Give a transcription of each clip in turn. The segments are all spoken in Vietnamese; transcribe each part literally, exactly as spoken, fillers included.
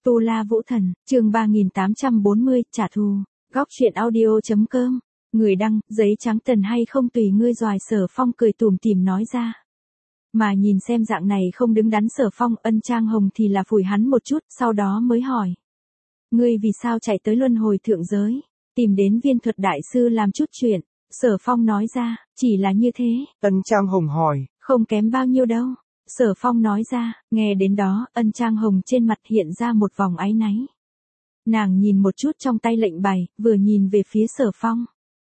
Tu La Vũ Thần, chương ba nghìn tám trăm bốn mươi, trả thù. Góc truyện audio chấm com. Người đăng, giấy trắng tần hay không tùy ngươi. Doài Sở Phong cười tủm tỉm nói ra. Mà nhìn xem dạng này không đứng đắn Sở Phong, Ân Trang Hồng thì là phủi hắn một chút, sau đó mới hỏi. Ngươi vì sao chạy tới luân hồi thượng giới, tìm đến Viên Thuật Đại Sư làm chút chuyện? Sở Phong nói ra, chỉ là như thế. Ân Trang Hồng hỏi. Không kém bao nhiêu đâu. Sở Phong nói ra, nghe đến đó, Ân Trang Hồng trên mặt hiện ra một vòng áy náy. Nàng nhìn một chút trong tay lệnh bài, vừa nhìn về phía Sở Phong.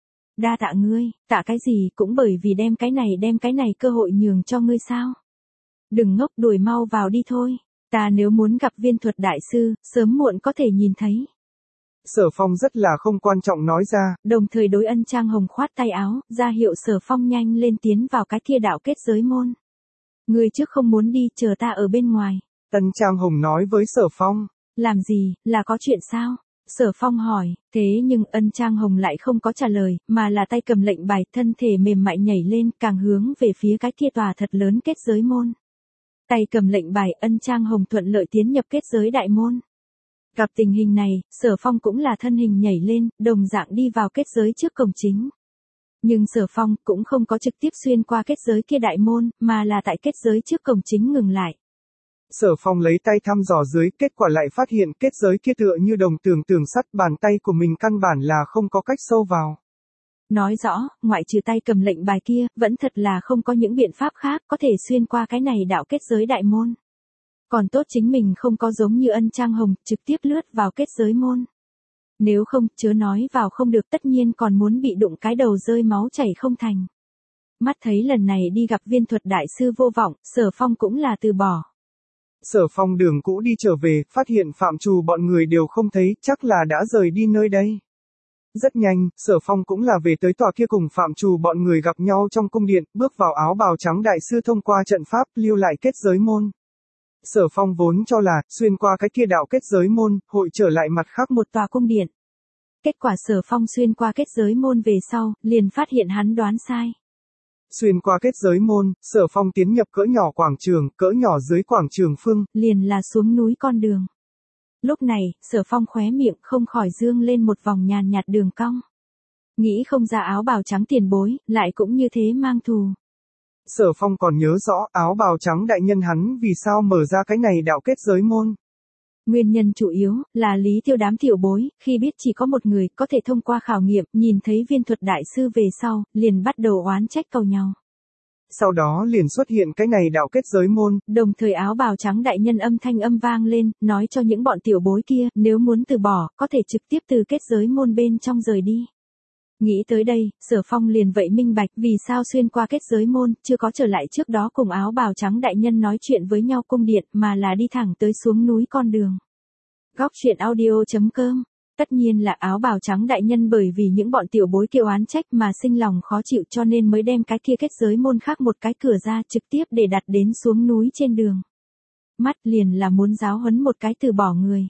Đa tạ ngươi, tạ cái gì, cũng bởi vì đem cái này đem cái này cơ hội nhường cho ngươi sao? Đừng ngốc, đuổi mau vào đi thôi. Ta nếu muốn gặp Viên Thuật Đại Sư, sớm muộn có thể nhìn thấy. Sở Phong rất là không quan trọng nói ra. Đồng thời đối Ân Trang Hồng khoát tay áo, ra hiệu Sở Phong nhanh lên tiến vào cái kia đạo kết giới môn. Ngươi trước không muốn đi, chờ ta ở bên ngoài. Ân Trang Hồng nói với Sở Phong. Làm gì, là có chuyện sao? Sở Phong hỏi, thế nhưng Ân Trang Hồng lại không có trả lời, mà là tay cầm lệnh bài, thân thể mềm mại nhảy lên, càng hướng về phía cái kia tòa thật lớn kết giới môn. Tay cầm lệnh bài, Ân Trang Hồng thuận lợi tiến nhập kết giới đại môn. Gặp tình hình này, Sở Phong cũng là thân hình nhảy lên, đồng dạng đi vào kết giới trước cổng chính. Nhưng Sở Phong cũng không có trực tiếp xuyên qua kết giới kia đại môn, mà là tại kết giới trước cổng chính ngừng lại. Sở Phong lấy tay thăm dò dưới, kết quả lại phát hiện kết giới kia tựa như đồng tường tường sắt, bàn tay của mình căn bản là không có cách sâu vào. Nói rõ, ngoại trừ tay cầm lệnh bài kia, vẫn thật là không có những biện pháp khác có thể xuyên qua cái này đạo kết giới đại môn. Còn tốt chính mình không có giống như Ân Trang Hồng, trực tiếp lướt vào kết giới môn. Nếu không, chớ nói vào không được, tất nhiên còn muốn bị đụng cái đầu rơi máu chảy không thành. Mắt thấy lần này đi gặp Viên Thuật Đại Sư vô vọng, Sở Phong cũng là từ bỏ. Sở Phong đường cũ đi trở về, phát hiện Phạm Trù bọn người đều không thấy, chắc là đã rời đi nơi đây. Rất nhanh, Sở Phong cũng là về tới tòa kia cùng Phạm Trù bọn người gặp nhau trong cung điện, bước vào áo bào trắng đại sư thông qua trận pháp, lưu lại kết giới môn. Sở Phong vốn cho là, xuyên qua cái kia đạo kết giới môn, hội trở lại mặt khác một tòa cung điện. Kết quả Sở Phong xuyên qua kết giới môn về sau, liền phát hiện hắn đoán sai. Xuyên qua kết giới môn, Sở Phong tiến nhập cỡ nhỏ quảng trường, cỡ nhỏ dưới quảng trường phương, liền là xuống núi con đường. Lúc này, Sở Phong khóe miệng không khỏi dương lên một vòng nhàn nhạt đường cong. Nghĩ không ra áo bào trắng tiền bối, lại cũng như thế mang thù. Sở Phong còn nhớ rõ áo bào trắng đại nhân hắn vì sao mở ra cái này đạo kết giới môn. Nguyên nhân chủ yếu là Lý Tiêu đám tiểu bối, khi biết chỉ có một người có thể thông qua khảo nghiệm, nhìn thấy Viên Thuật Đại Sư về sau, liền bắt đầu oán trách cầu nhau. Sau đó liền xuất hiện cái này đạo kết giới môn. Đồng thời áo bào trắng đại nhân âm thanh âm vang lên, nói cho những bọn tiểu bối kia, nếu muốn từ bỏ, có thể trực tiếp từ kết giới môn bên trong rời đi. Nghĩ tới đây, Sở Phong liền vậy minh bạch vì sao xuyên qua kết giới môn, chưa có trở lại trước đó cùng áo bào trắng đại nhân nói chuyện với nhau cung điện, mà là đi thẳng tới xuống núi con đường. Góc truyện audio chấm com. Tất nhiên là áo bào trắng đại nhân bởi vì những bọn tiểu bối kêu oán trách mà sinh lòng khó chịu cho nên mới đem cái kia kết giới môn khác một cái cửa ra trực tiếp để đặt đến xuống núi trên đường. Mắt liền là muốn giáo huấn một cái từ bỏ người.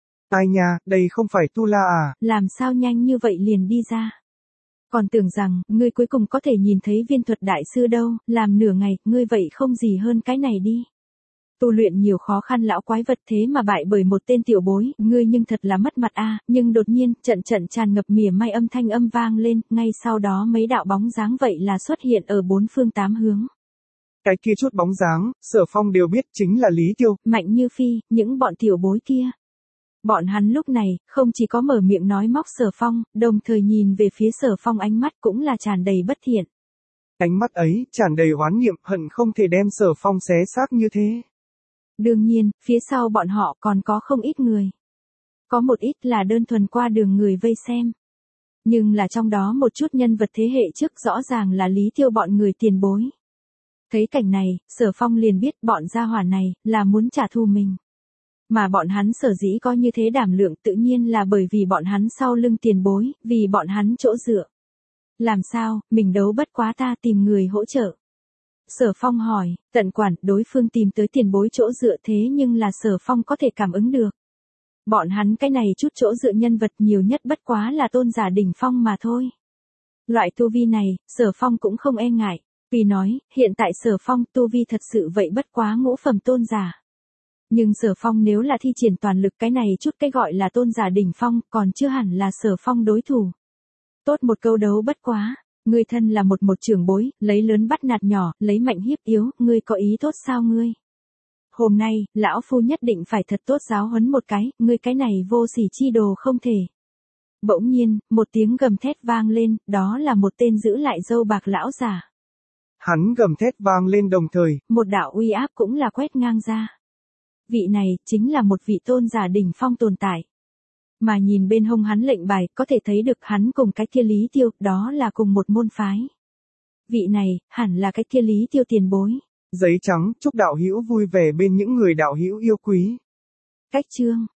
Ai nha, đây không phải Tu La à? Làm sao nhanh như vậy liền đi ra? Còn tưởng rằng, ngươi cuối cùng có thể nhìn thấy Viên Thuật Đại Sư đâu, làm nửa ngày, ngươi vậy không gì hơn cái này đi. Tu luyện nhiều khó khăn lão quái vật thế mà bại bởi một tên tiểu bối, ngươi nhưng thật là mất mặt a. Nhưng đột nhiên, trận trận tràn ngập mỉa mai âm thanh âm vang lên, ngay sau đó mấy đạo bóng dáng vậy là xuất hiện ở bốn phương tám hướng. Cái kia chút bóng dáng, Sở Phong đều biết chính là Lý Tiêu, Mạnh Như Phi, những bọn tiểu bối kia. Bọn hắn lúc này, không chỉ có mở miệng nói móc Sở Phong, đồng thời nhìn về phía Sở Phong ánh mắt cũng là tràn đầy bất thiện. Ánh mắt ấy, tràn đầy oán niệm, hận không thể đem Sở Phong xé xác như thế. Đương nhiên, phía sau bọn họ còn có không ít người. Có một ít là đơn thuần qua đường người vây xem. Nhưng là trong đó một chút nhân vật thế hệ trước rõ ràng là Lý Tiêu bọn người tiền bối. Thấy cảnh này, Sở Phong liền biết bọn gia hỏa này là muốn trả thù mình. Mà bọn hắn sở dĩ có như thế đảm lượng tự nhiên là bởi vì bọn hắn sau lưng tiền bối, vì bọn hắn chỗ dựa. Làm sao, mình đấu bất quá ta tìm người hỗ trợ. Sở Phong hỏi, tận quản, đối phương tìm tới tiền bối chỗ dựa thế nhưng là Sở Phong có thể cảm ứng được. Bọn hắn cái này chút chỗ dựa nhân vật nhiều nhất bất quá là tôn giả đỉnh phong mà thôi. Loại tu vi này, Sở Phong cũng không e ngại, vì nói, hiện tại Sở Phong tu vi thật sự vậy bất quá ngũ phẩm tôn giả. Nhưng Sở Phong nếu là thi triển toàn lực cái này chút cái gọi là tôn giả đỉnh phong, còn chưa hẳn là Sở Phong đối thủ. Tốt một câu đấu bất quá, ngươi thân là một một trưởng bối, lấy lớn bắt nạt nhỏ, lấy mạnh hiếp yếu, ngươi có ý tốt sao ngươi? Hôm nay, lão phu nhất định phải thật tốt giáo huấn một cái, ngươi cái này vô sỉ chi đồ không thể. Bỗng nhiên, một tiếng gầm thét vang lên, đó là một tên giữ lại râu bạc lão giả. Hắn gầm thét vang lên đồng thời, một đạo uy áp cũng là quét ngang ra. Vị này, chính là một vị tôn giả đỉnh phong tồn tại. Mà nhìn bên hông hắn lệnh bài, có thể thấy được hắn cùng cái kia Lý Tiêu, đó là cùng một môn phái. Vị này, hẳn là cái kia Lý Tiêu tiền bối. Giấy trắng, chúc đạo hữu vui vẻ bên những người đạo hữu yêu quý. Cách chương